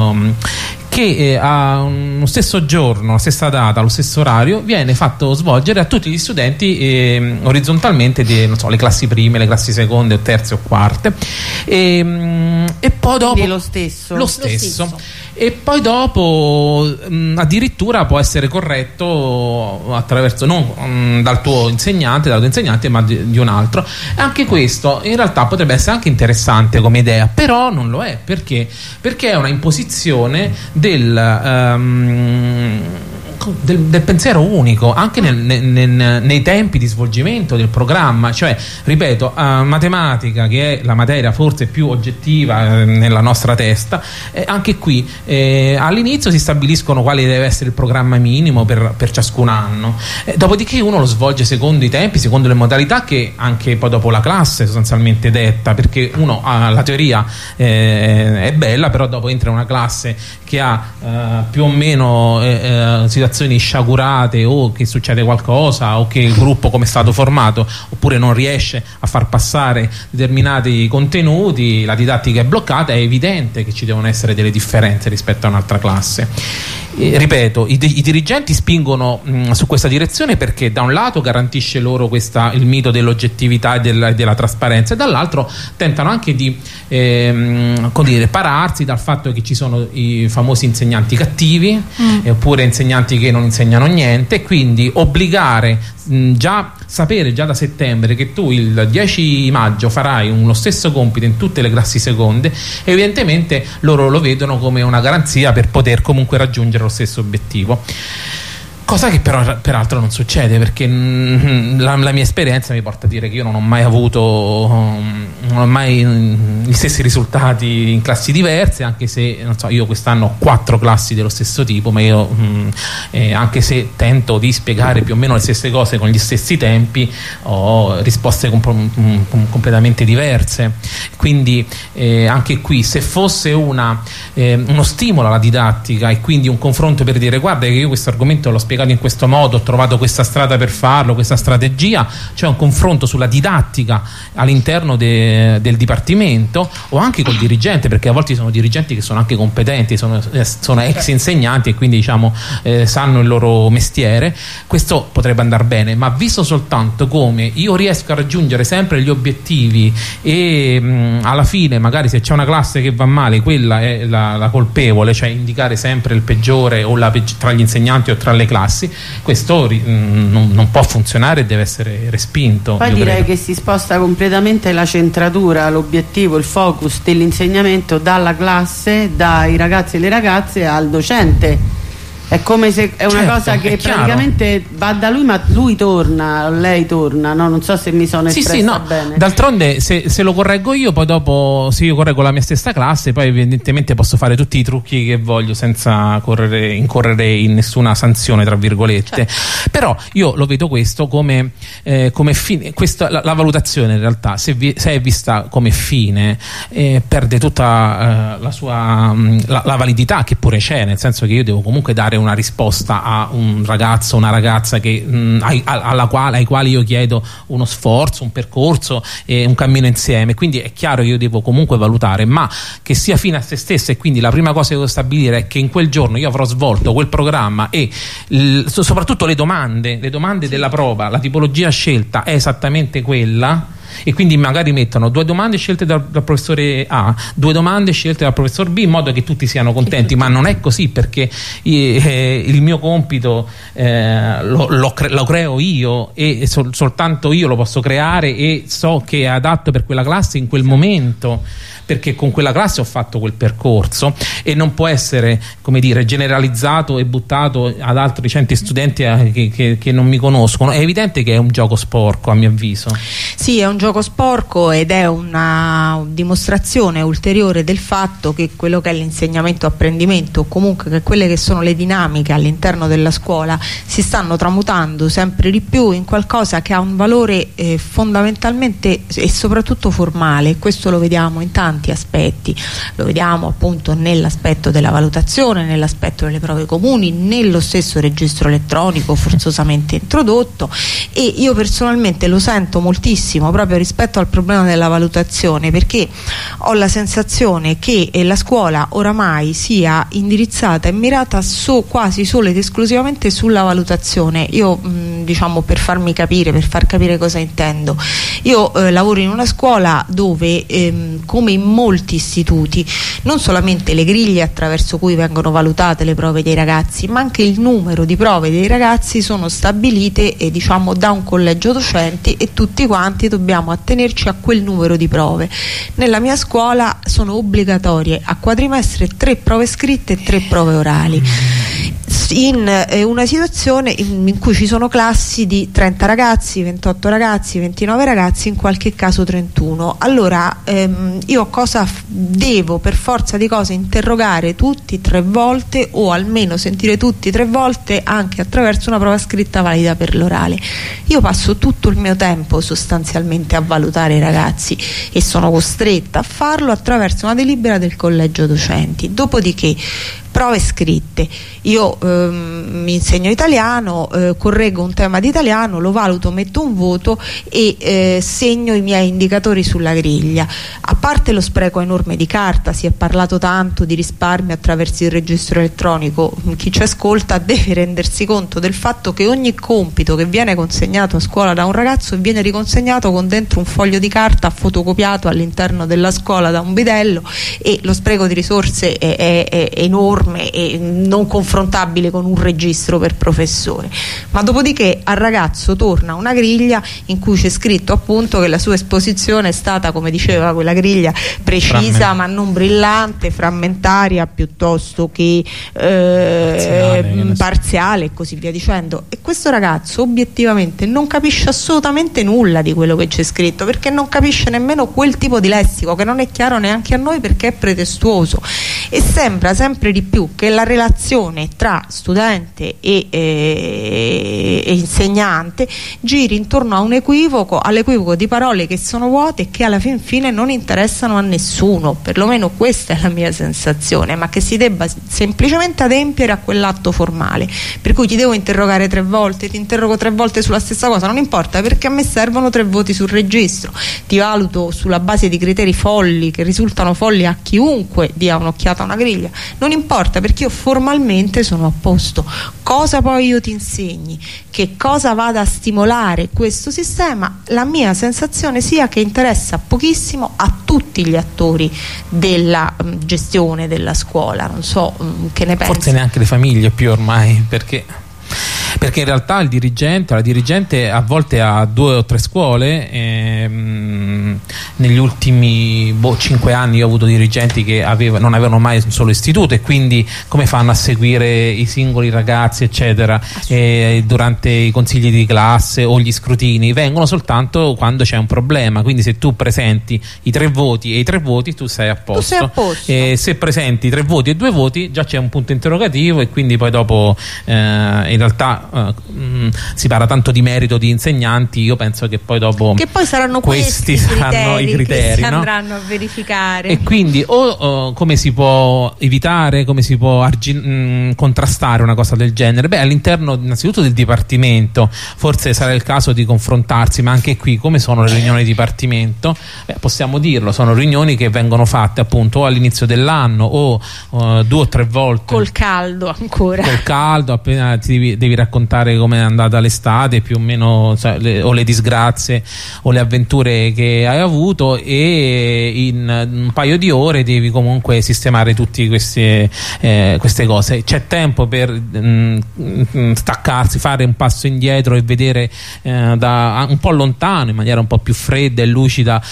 che a uno stesso giorno, la stessa data, allo stesso orario, viene fatto svolgere a tutti gli studenti orizzontalmente le classi prime, le classi seconde o terze o quarte, e poi dopo
lo stesso.
E poi dopo addirittura può essere corretto attraverso non dalla tua insegnante, ma di un altro. Anche questo in realtà potrebbe essere anche interessante come idea, però non lo è. Perché è una imposizione del pensiero unico, anche nei tempi di svolgimento del programma. Cioè, ripeto, matematica, che è la materia forse più oggettiva nella nostra testa, anche qui all'inizio si stabiliscono quale deve essere il programma minimo per ciascun anno, dopodiché uno lo svolge secondo i tempi, secondo le modalità che anche poi dopo la classe sostanzialmente detta, perché uno la teoria è bella, però dopo entra in una classe che ha più o meno situazioni sciagurate, o che succede qualcosa, o che il gruppo come è stato formato oppure non riesce a far passare determinati contenuti, la didattica è bloccata. È evidente che ci devono essere delle differenze rispetto a un'altra classe. Ripeto, i dirigenti spingono su questa direzione perché da un lato garantisce loro il mito dell'oggettività e della trasparenza, e dall'altro tentano anche di pararsi dal fatto che ci sono i famosi insegnanti cattivi, oppure insegnanti che non insegnano niente, e quindi obbligare sapere già da settembre che tu il 10 maggio farai lo stesso compito in tutte le classi seconde. Evidentemente loro lo vedono come una garanzia per poter comunque raggiungere lo stesso obiettivo. cosa che però peraltro non succede, perché la mia esperienza mi porta a dire che io non ho mai avuto gli stessi risultati in classi diverse, anche se non so, io quest'anno ho 4 classi dello stesso tipo, ma io anche se tento di spiegare più o meno le stesse cose con gli stessi tempi, ho risposte completamente diverse. Quindi anche qui, se fosse uno stimolo alla didattica e quindi un confronto per dire guarda che io questo argomento l'ho spiegato in questo modo, ho trovato questa strada per farlo, questa strategia, cioè un confronto sulla didattica all'interno del dipartimento o anche col dirigente, perché a volte sono dirigenti che sono anche competenti, sono ex insegnanti e quindi diciamo sanno il loro mestiere, questo potrebbe andare bene. Ma visto soltanto come io riesco a raggiungere sempre gli obiettivi e alla fine magari se c'è una classe che va male, quella è la colpevole, cioè indicare sempre il peggiore o tra gli insegnanti o tra le classi, questo non può funzionare e deve essere respinto.
Poi direi che si sposta completamente la centratura, l'obiettivo, il focus dell'insegnamento dalla classe, dai ragazzi e le ragazze al docente. È come se è una cosa che praticamente va da lui, ma lui torna, lei torna, no? Non so se mi sono espressa bene.
D'altronde se lo correggo io, poi dopo se io correggo la mia stessa classe, poi evidentemente posso fare tutti i trucchi che voglio senza incorrere in nessuna sanzione, tra virgolette. Però io lo vedo questo come fine. La valutazione in realtà, se è vista come fine, perde tutta la sua la validità che pure c'è, nel senso che io devo comunque dare una risposta a un ragazzo o una ragazza che, ai quali io chiedo uno sforzo, un percorso e un cammino insieme. Quindi è chiaro che io devo comunque valutare, ma che sia fine a se stessa, e quindi la prima cosa che devo stabilire è che in quel giorno io avrò svolto quel programma e soprattutto le domande della prova, la tipologia scelta è esattamente quella. E quindi magari mettono 2 domande scelte dal professore A, 2 domande scelte dal professor B, in modo che tutti siano contenti. Ma non è così, perché il mio compito lo creo io e soltanto io lo posso creare e so che è adatto per quella classe in quel momento, perché con quella classe ho fatto quel percorso e non può essere, come dire, generalizzato e buttato ad altri 100 studenti che non mi conoscono. È evidente che è un gioco sporco, a mio avviso.
Sì, è un gioco sporco ed è una dimostrazione ulteriore del fatto che quello che è l'insegnamento apprendimento, o comunque che quelle che sono le dinamiche all'interno della scuola, si stanno tramutando sempre di più in qualcosa che ha un valore fondamentalmente e soprattutto formale. Questo lo vediamo in tanti aspetti, lo vediamo appunto nell'aspetto della valutazione, nell'aspetto delle prove comuni, nello stesso registro elettronico forzosamente introdotto, e io personalmente lo sento moltissimo proprio rispetto al problema della valutazione, perché ho la sensazione che la scuola oramai sia indirizzata e mirata quasi solo ed esclusivamente sulla valutazione. Io diciamo, per farmi capire, per far capire cosa intendo, io lavoro in una scuola dove come in molti istituti non solamente le griglie attraverso cui vengono valutate le prove dei ragazzi, ma anche il numero di prove dei ragazzi sono stabilite diciamo da un collegio docenti, e tutti quanti dobbiamo attenerci a quel numero di prove. Nella mia scuola sono obbligatorie a quadrimestre 3 prove scritte e 3 prove orali. In una situazione in cui ci sono classi di 30 ragazzi, 28 ragazzi, 29 ragazzi, in qualche caso 31. Allora io cosa devo per forza di cose interrogare tutti 3 volte, o almeno sentire tutti 3 volte anche attraverso una prova scritta valida per l'orale. Io passo tutto il mio tempo sostanzialmente a valutare i ragazzi e sono costretta a farlo attraverso una delibera del collegio docenti. Dopodiché prove scritte, io mi insegno italiano, correggo un tema di italiano, lo valuto, metto un voto e segno i miei indicatori sulla griglia. A parte lo spreco enorme di carta, si è parlato tanto di risparmio attraverso il registro elettronico, chi ci ascolta deve rendersi conto del fatto che ogni compito che viene consegnato a scuola da un ragazzo viene riconsegnato con dentro un foglio di carta fotocopiato all'interno della scuola da un bidello, e lo spreco di risorse è enorme, enorme e non confrontabile con un registro per professore. Ma dopodiché al ragazzo torna una griglia in cui c'è scritto appunto che la sua esposizione è stata, come diceva quella griglia, precisa ma non brillante, frammentaria piuttosto che parziale e così via dicendo. E questo ragazzo obiettivamente non capisce assolutamente nulla di quello che c'è scritto, perché non capisce nemmeno quel tipo di lessico che non è chiaro neanche a noi perché è pretestuoso, e sembra sempre di più che la relazione tra studente e insegnante giri intorno a un equivoco, all'equivoco di parole che sono vuote e che alla fine non interessano a nessuno, perlomeno questa è la mia sensazione, ma che si debba semplicemente adempiere a quell'atto formale, per cui ti devo interrogare 3 volte, ti interrogo 3 volte sulla stessa cosa, non importa, perché a me servono 3 voti sul registro, ti valuto sulla base di criteri folli che risultano folli a chiunque dia un'occhiata a una griglia, non importa, perché io formalmente sono a posto. Cosa poi io ti insegni, che cosa vada a stimolare questo sistema, la mia sensazione sia che interessa pochissimo a tutti gli attori della gestione della scuola. Non so che ne pensi.
Forse neanche le famiglie più ormai, perché in realtà il dirigente o la dirigente a volte ha 2 o 3 scuole. Negli ultimi 5 anni io ho avuto dirigenti che non avevano mai un solo istituto, e quindi come fanno a seguire i singoli ragazzi eccetera durante i consigli di classe o gli scrutini? Vengono soltanto quando c'è un problema, quindi se tu presenti i 3 voti e i 3 voti tu sei a posto, se presenti 3 voti e 2 voti già c'è un punto interrogativo, e quindi poi dopo in realtà si parla tanto di merito di insegnanti. Io penso che poi dopo
saranno
questi saranno i criteri,
che si andranno a verificare,
e quindi come si può evitare, come si può contrastare una cosa del genere? All'interno innanzitutto del dipartimento forse sarà il caso di confrontarsi, ma anche qui come sono le riunioni di dipartimento? Possiamo dirlo, sono riunioni che vengono fatte appunto o all'inizio dell'anno o 2 o 3 volte
col caldo,
appena ti devi raccontare come è andata l'estate più o meno, o le disgrazie o le avventure che hai avuto, e in un paio di ore devi comunque sistemare tutte queste cose. C'è tempo per staccarsi, fare un passo indietro e vedere da un po' lontano, in maniera un po' più fredda e lucida,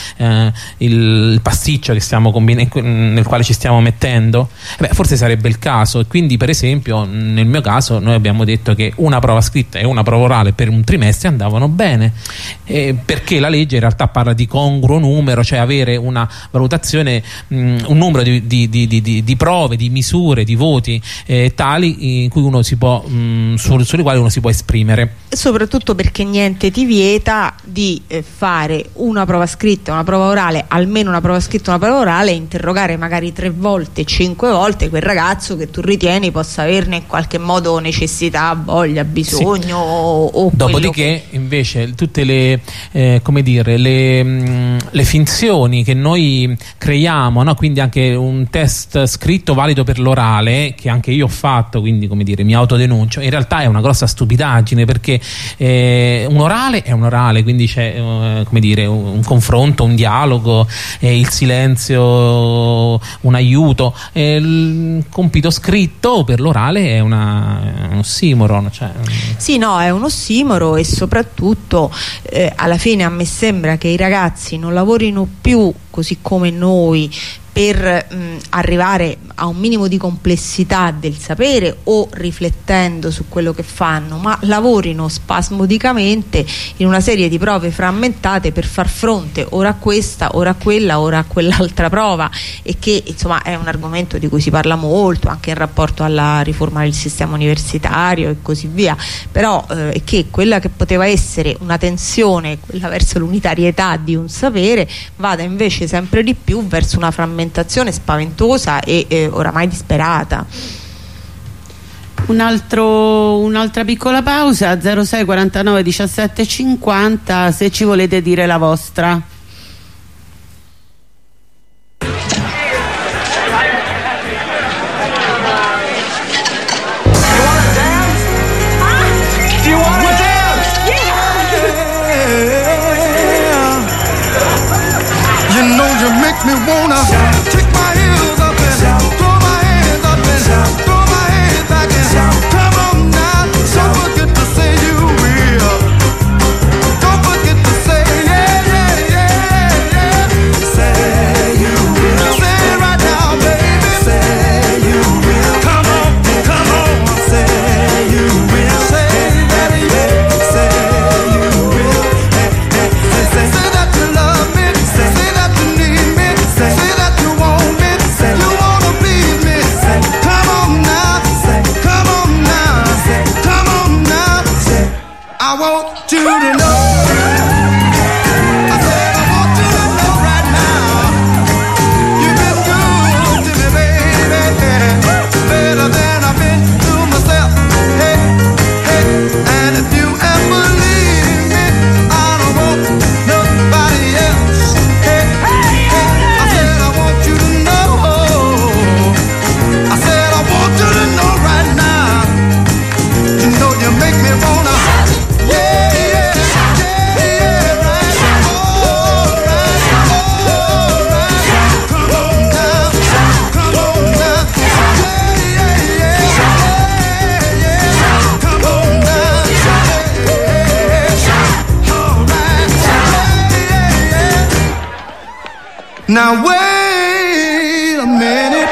il pasticcio che stiamo nel quale ci stiamo mettendo? Forse sarebbe il caso. E quindi per esempio nel mio caso noi abbiamo detto che una prova scritta e una prova orale per un trimestre andavano bene, perché la legge in realtà parla di congruo numero, cioè avere una valutazione, un numero di prove, di misure, di voti tali in cui uno si può sulle quali uno si può esprimere.
Soprattutto perché niente ti vieta di fare una prova scritta, una prova orale, almeno una prova scritta, una prova orale, e interrogare magari 3 volte, 5 volte quel ragazzo che tu ritieni possa averne in qualche modo necessità, voglia, bisogno, sì. o
dopodiché invece tutte le come dire, le finzioni che noi creiamo, no? Quindi anche un test scritto valido per l'orale, che anche io ho fatto, quindi come dire mi autodenuncio, in realtà è una grossa stupidaggine, perché un orale è un orale, quindi c'è come dire un confronto, un dialogo, il silenzio, un aiuto. Il compito scritto per l'orale è un ossimoro, cioè.
Sì, no, è un ossimoro, e soprattutto alla fine a me sembra che i ragazzi non lavorino più così come noi per arrivare a un minimo di complessità del sapere o riflettendo su quello che fanno, ma lavorino spasmodicamente in una serie di prove frammentate per far fronte ora a questa, ora a quella, ora a quell'altra prova, e che insomma è un argomento di cui si parla molto anche in rapporto alla riforma del sistema universitario e così via, però è che quella che poteva essere una tensione, quella verso l'unitarietà di un sapere, vada invece sempre di più verso una frammentazione spaventosa e oramai disperata.
Un'altra piccola pausa, 06 49 17 50, se ci volete dire la vostra.
Me wanna take my heels up and throw my hands up and
and throw my head back and come on now. Don't forget to say you will. Don't forget to say yeah, yeah, yeah, yeah. Say you will. Say it right now, baby. Say you will. Come on, come on. Say you will. Say that you say you will. Hey, hey, say that you love me. Say that you need me. Say that you want me. Say you wanna please me. Say come on now. Say come on now. Say come on now. Say I want you to know. I said I want you to know right now. You've been good to me, baby. Better than I've been to myself. Hey, hey. And if you ever leave me, I don't want nobody else. Hey, hey. I said I want you to know. I said I want you to know right now. You know you make me wanna. Yeah, yeah, yeah, yeah, right. Alright, alright. Come on now, come on now. Yeah, yeah, yeah, yeah. Come on now. Yeah, yeah. Alright. Yeah, yeah, yeah. Now wait a minute.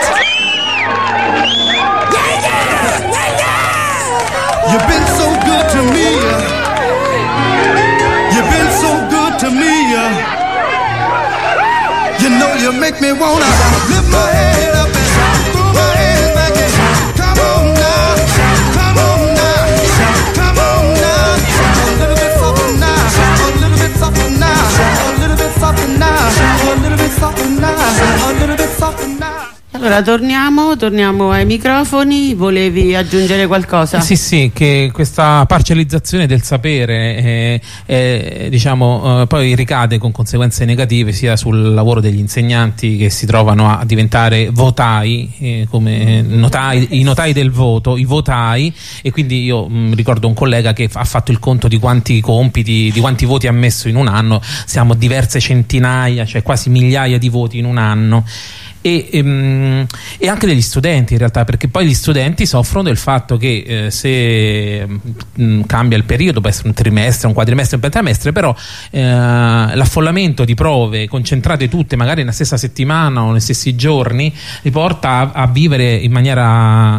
You've been so good to me. You've been so good to me. You know you make me wanna lift my head up and throw my head back and come on now, come on now, come on now. A little bit softer now, a little bit softer now, a little bit softer now, a little bit softer now, a little bit softer now.
Allora torniamo ai microfoni. Volevi aggiungere qualcosa?
Sì, che questa parcializzazione del sapere diciamo poi ricade con conseguenze negative sia sul lavoro degli insegnanti, che si trovano a diventare votai, come i notai del voto, i votai, e quindi io ricordo un collega che ha fatto il conto di quanti compiti, di quanti voti ha messo in un anno. Siamo diverse centinaia, cioè quasi migliaia di voti in un anno. E anche degli studenti in realtà, perché poi gli studenti soffrono del fatto che se cambia il periodo, può essere un trimestre, un quadrimestre, un pentramestre, però l'affollamento di prove concentrate tutte magari nella stessa settimana o nei stessi giorni li porta a vivere in maniera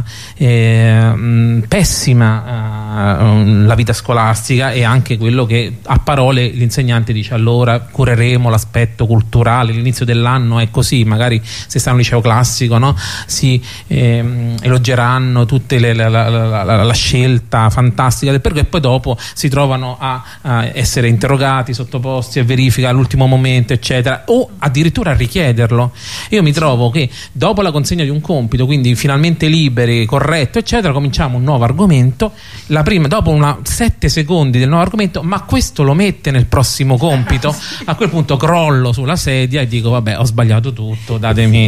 pessima la vita scolastica, e anche quello che a parole l'insegnante dice: allora cureremo l'aspetto culturale, l'inizio dell'anno è così, magari se sta in un liceo classico, no? Si elogeranno tutte la scelta fantastica del perché, e poi dopo si trovano a essere interrogati, sottoposti a verifica all'ultimo momento, eccetera, o addirittura a richiederlo. Io mi trovo che dopo la consegna di un compito, quindi finalmente liberi, corretto, eccetera, cominciamo un nuovo argomento, dopo 7 secondi del nuovo argomento: ma questo lo mette nel prossimo compito? A quel punto crollo sulla sedia e dico: vabbè, ho sbagliato tutto, datemi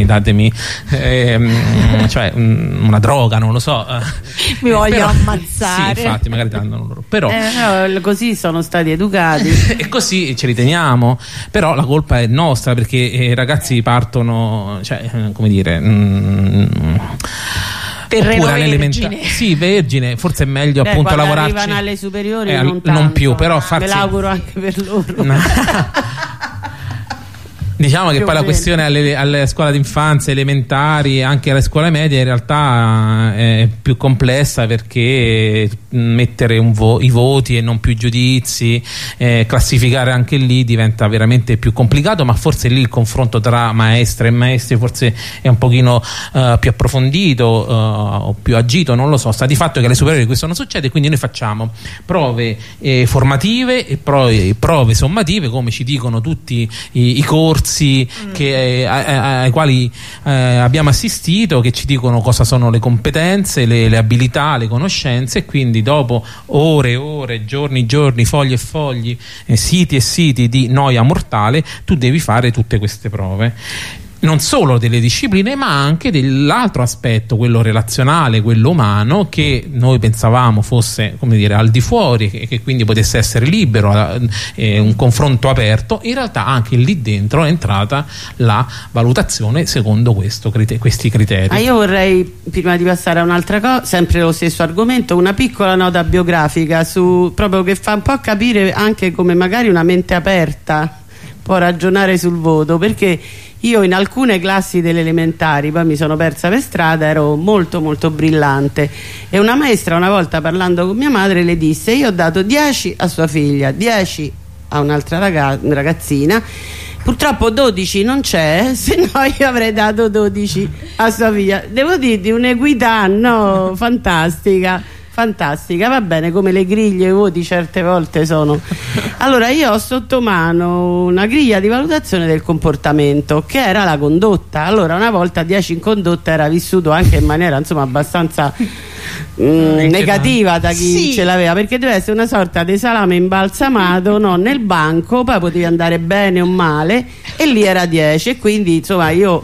cioè una droga, non lo so,
mi voglio
però,
ammazzare.
sì, infatti magari danno loro, però
così sono stati educati
e così ci riteniamo, però la colpa è nostra, perché i ragazzi partono, cioè come dire,
terreno vergine.
Sì, vergine, forse è meglio appunto lavorarci.
Arrivano alle superiori
non più, però
me l'auguro anche per loro.
Diciamo che poi la questione alle scuole d'infanzia, elementari, anche alle scuole medie, in realtà è più complessa, perché mettere i voti e non più i giudizi, classificare anche lì diventa veramente più complicato, ma forse lì il confronto tra maestre e maestri forse è un pochino più approfondito o più agito, non lo so. Sta di fatto che alle superiori questo non succede, quindi noi facciamo prove formative e prove sommative, come ci dicono tutti i corsi ai quali abbiamo assistito, che ci dicono cosa sono le competenze, le abilità, le conoscenze, e quindi dopo ore e ore, giorni e giorni, fogli e fogli, siti e siti di noia mortale, tu devi fare tutte queste prove. non solo delle discipline, ma anche dell'altro aspetto, quello relazionale, quello umano, che noi pensavamo fosse, come dire, al di fuori, che quindi potesse essere libero, un confronto aperto. In realtà anche lì dentro è entrata la valutazione secondo questi criteri.
Io vorrei, prima di passare a un'altra cosa, sempre lo stesso argomento, una piccola nota biografica proprio che fa un po' capire anche come magari una mente aperta può ragionare sul voto, perché io in alcune classi delle elementari, poi mi sono persa per strada, ero molto molto brillante, e una maestra una volta, parlando con mia madre, le disse: io ho dato 10 a sua figlia, 10 a un'altra ragazzina, purtroppo 12 non c'è, se no io avrei dato 12 a sua figlia. Devo dirti, un'equità, no, fantastica, va bene, come le griglie i voti certe volte sono. Allora, io ho sotto mano una griglia di valutazione del comportamento, che era la condotta. Allora, una volta 10 in condotta era vissuto anche in maniera, insomma, abbastanza negativa da chi ce l'aveva, perché deve essere una sorta di salame imbalsamato, no, nel banco, poi potevi andare bene o male, e lì era 10, e quindi, insomma, io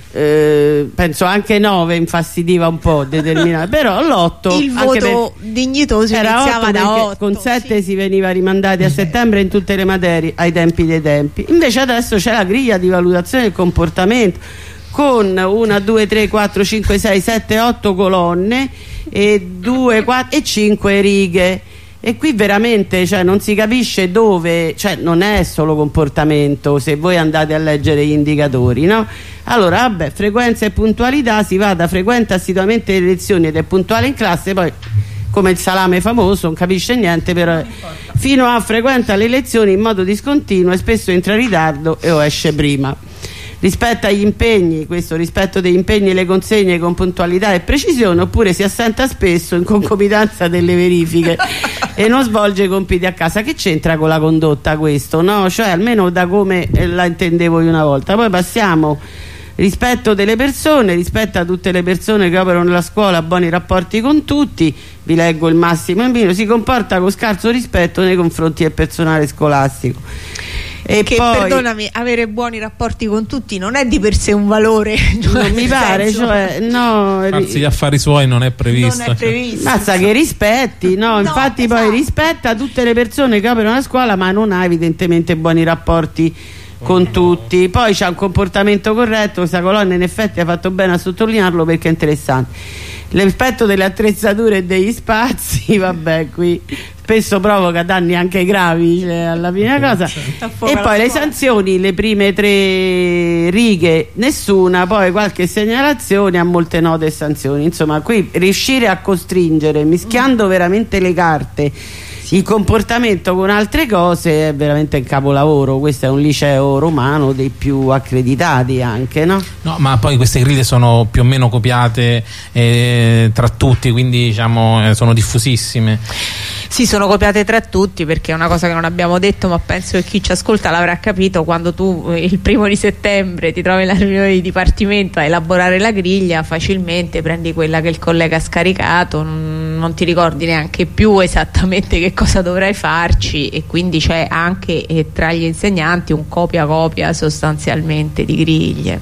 penso anche 9 infastidiva un po', determinata, però l'8,
il voto dignitoso
era
iniziava
8,
da 8,
con 7 si veniva rimandati a settembre in tutte le materie ai tempi dei tempi. Invece adesso c'è la griglia di valutazione del comportamento con 1, 2, 3, 4, 5, 6, 7, 8 colonne e 2, 4 e 5 righe. E qui veramente, cioè, non si capisce dove, cioè non è solo comportamento, se voi andate a leggere gli indicatori, no? Allora, vabbè, frequenza e puntualità, si va da frequenta assiduamente le lezioni ed è puntuale in classe, poi come il salame famoso, non capisce niente, però fino a frequenta le lezioni in modo discontinuo e spesso entra in ritardo o esce prima. Rispetta gli impegni, questo rispetto degli impegni e le consegne con puntualità e precisione, oppure si assenta spesso in concomitanza delle verifiche e non svolge i compiti a casa. Che c'entra con la condotta questo? No, cioè almeno da come la intendevo io una volta. Poi passiamo: rispetto delle persone, rispetta tutte le persone che operano nella scuola, buoni rapporti con tutti, vi leggo il massimo e minimo, si comporta con scarso rispetto nei confronti del personale scolastico. E
che
poi,
perdonami, avere buoni rapporti con tutti non è di per sé un valore,
non mi pare, cioè, no,
farsi gli affari suoi non è previsto.
Non è previsto.
Basta che rispetti, no? Infatti, esatto. Poi rispetta tutte le persone che operano a scuola, ma non ha evidentemente buoni rapporti con tutti. Poi c'è un comportamento corretto, questa colonna in effetti ha fatto bene a sottolinearlo perché è interessante. L'effetto delle attrezzature e degli spazi, vabbè, qui spesso provoca danni anche gravi, cioè, alla fine cosa. E poi le sanzioni, le prime 3 righe nessuna, poi qualche segnalazione a molte note e sanzioni. Insomma, qui riuscire a costringere, mischiando veramente le carte, il comportamento con altre cose è veramente un capolavoro. Questo è un liceo romano dei più accreditati anche, no?
No, ma poi queste griglie sono più o meno copiate tra tutti, quindi diciamo sono diffusissime.
Sì, sono copiate tra tutti, perché è una cosa che non abbiamo detto, ma penso che chi ci ascolta l'avrà capito: quando tu il 1° di settembre ti trovi nella riunione di dipartimento a elaborare la griglia, facilmente prendi quella che il collega ha scaricato, non ti ricordi neanche più esattamente che cosa dovrai farci, e quindi c'è anche tra gli insegnanti un copia sostanzialmente di griglie.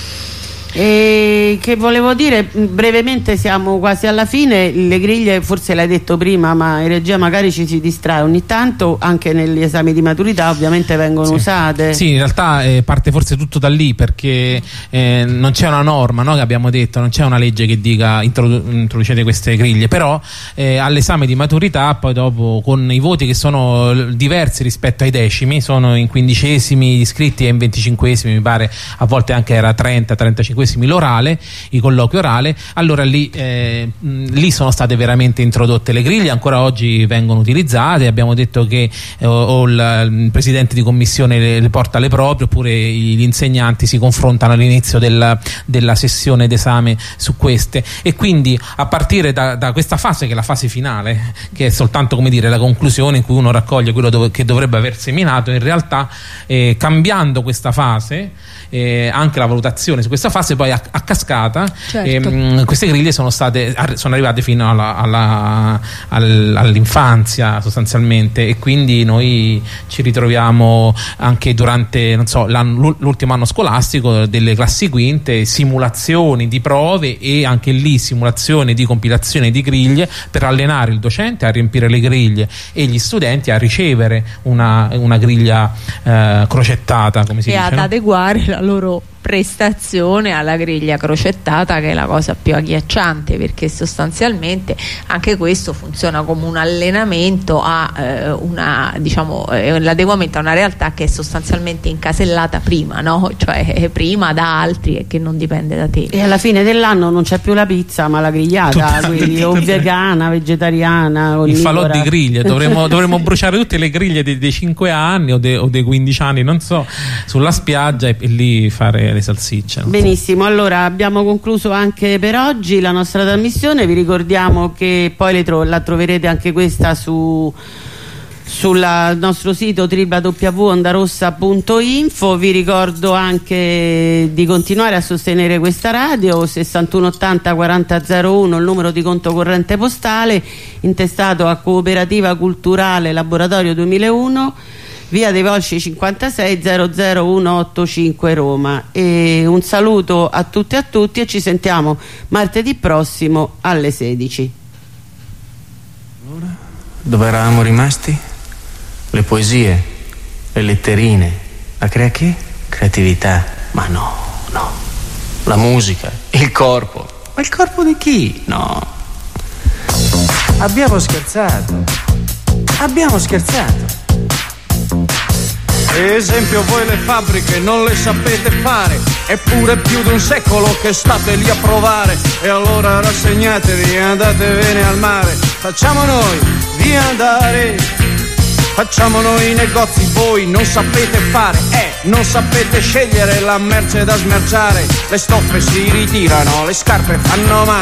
E che volevo dire brevemente, siamo quasi alla fine. Le griglie, forse l'hai detto prima, ma in regia magari ci si distrae ogni tanto, anche negli esami di maturità ovviamente vengono usate.
Sì, in realtà parte forse tutto da lì, perché non c'è una norma, no, che abbiamo detto, non c'è una legge che dica introducete queste griglie, però all'esame di maturità poi dopo, con i voti che sono diversi rispetto ai decimi, sono in 15esimi iscritti e in 25esimi mi pare, a volte anche era 30-35 l'orale, i colloqui orale. Allora lì sono state veramente introdotte le griglie, ancora oggi vengono utilizzate. Abbiamo detto che il presidente di commissione le porta alle proprie, oppure gli insegnanti si confrontano all'inizio della sessione d'esame su queste, e quindi a partire da questa fase, che è la fase finale, che è soltanto, come dire, la conclusione in cui uno raccoglie quello che dovrebbe aver seminato, in realtà cambiando questa fase, anche la valutazione su questa fase base, poi a cascata,
certo.
queste griglie sono arrivate fino all'infanzia sostanzialmente, e quindi noi ci ritroviamo anche durante, non so, l'ultimo anno scolastico delle classi quinte, simulazioni di prove e anche lì simulazioni di compilazione di griglie per allenare il docente a riempire le griglie e gli studenti a ricevere una griglia crocettata, come si dice,
ad adeguare la loro prestazione alla griglia crocettata, che è la cosa più agghiacciante, perché sostanzialmente anche questo funziona come un allenamento a l'adeguamento a una realtà che è sostanzialmente incasellata prima, no? Cioè prima da altri e che non dipende da te.
E alla fine dell'anno non c'è più la pizza ma la grigliata, quindi o vegana, vegetariana, onnivora.
Il falò di griglie, dovremmo bruciare tutte le griglie dei 5 anni o dei 15 anni, non so, sulla spiaggia e lì fare le salsicce.
Benissimo, allora abbiamo concluso anche per oggi la nostra trasmissione. Vi ricordiamo che poi la troverete anche questa sul nostro sito www.ondarossa.info. Vi ricordo anche di continuare a sostenere questa radio, 6180 4001 il numero di conto corrente postale, intestato a Cooperativa Culturale Laboratorio 2001, via dei Volsci 56 00185 Roma. E un saluto a tutte e a tutti e ci sentiamo martedì prossimo alle 16.
Dove eravamo rimasti? Le poesie, le letterine, la creatività. Ma no, la musica, il corpo. Ma il corpo di chi? No. Abbiamo scherzato.
Esempio, voi le fabbriche non le sapete fare, eppure più di un secolo che state lì a provare. E allora rassegnatevi e andatevene al mare. Facciamo noi di andare, facciamo noi i negozi, voi non sapete fare, non sapete scegliere la merce da smerciare. Le stoffe si ritirano, le scarpe fanno male.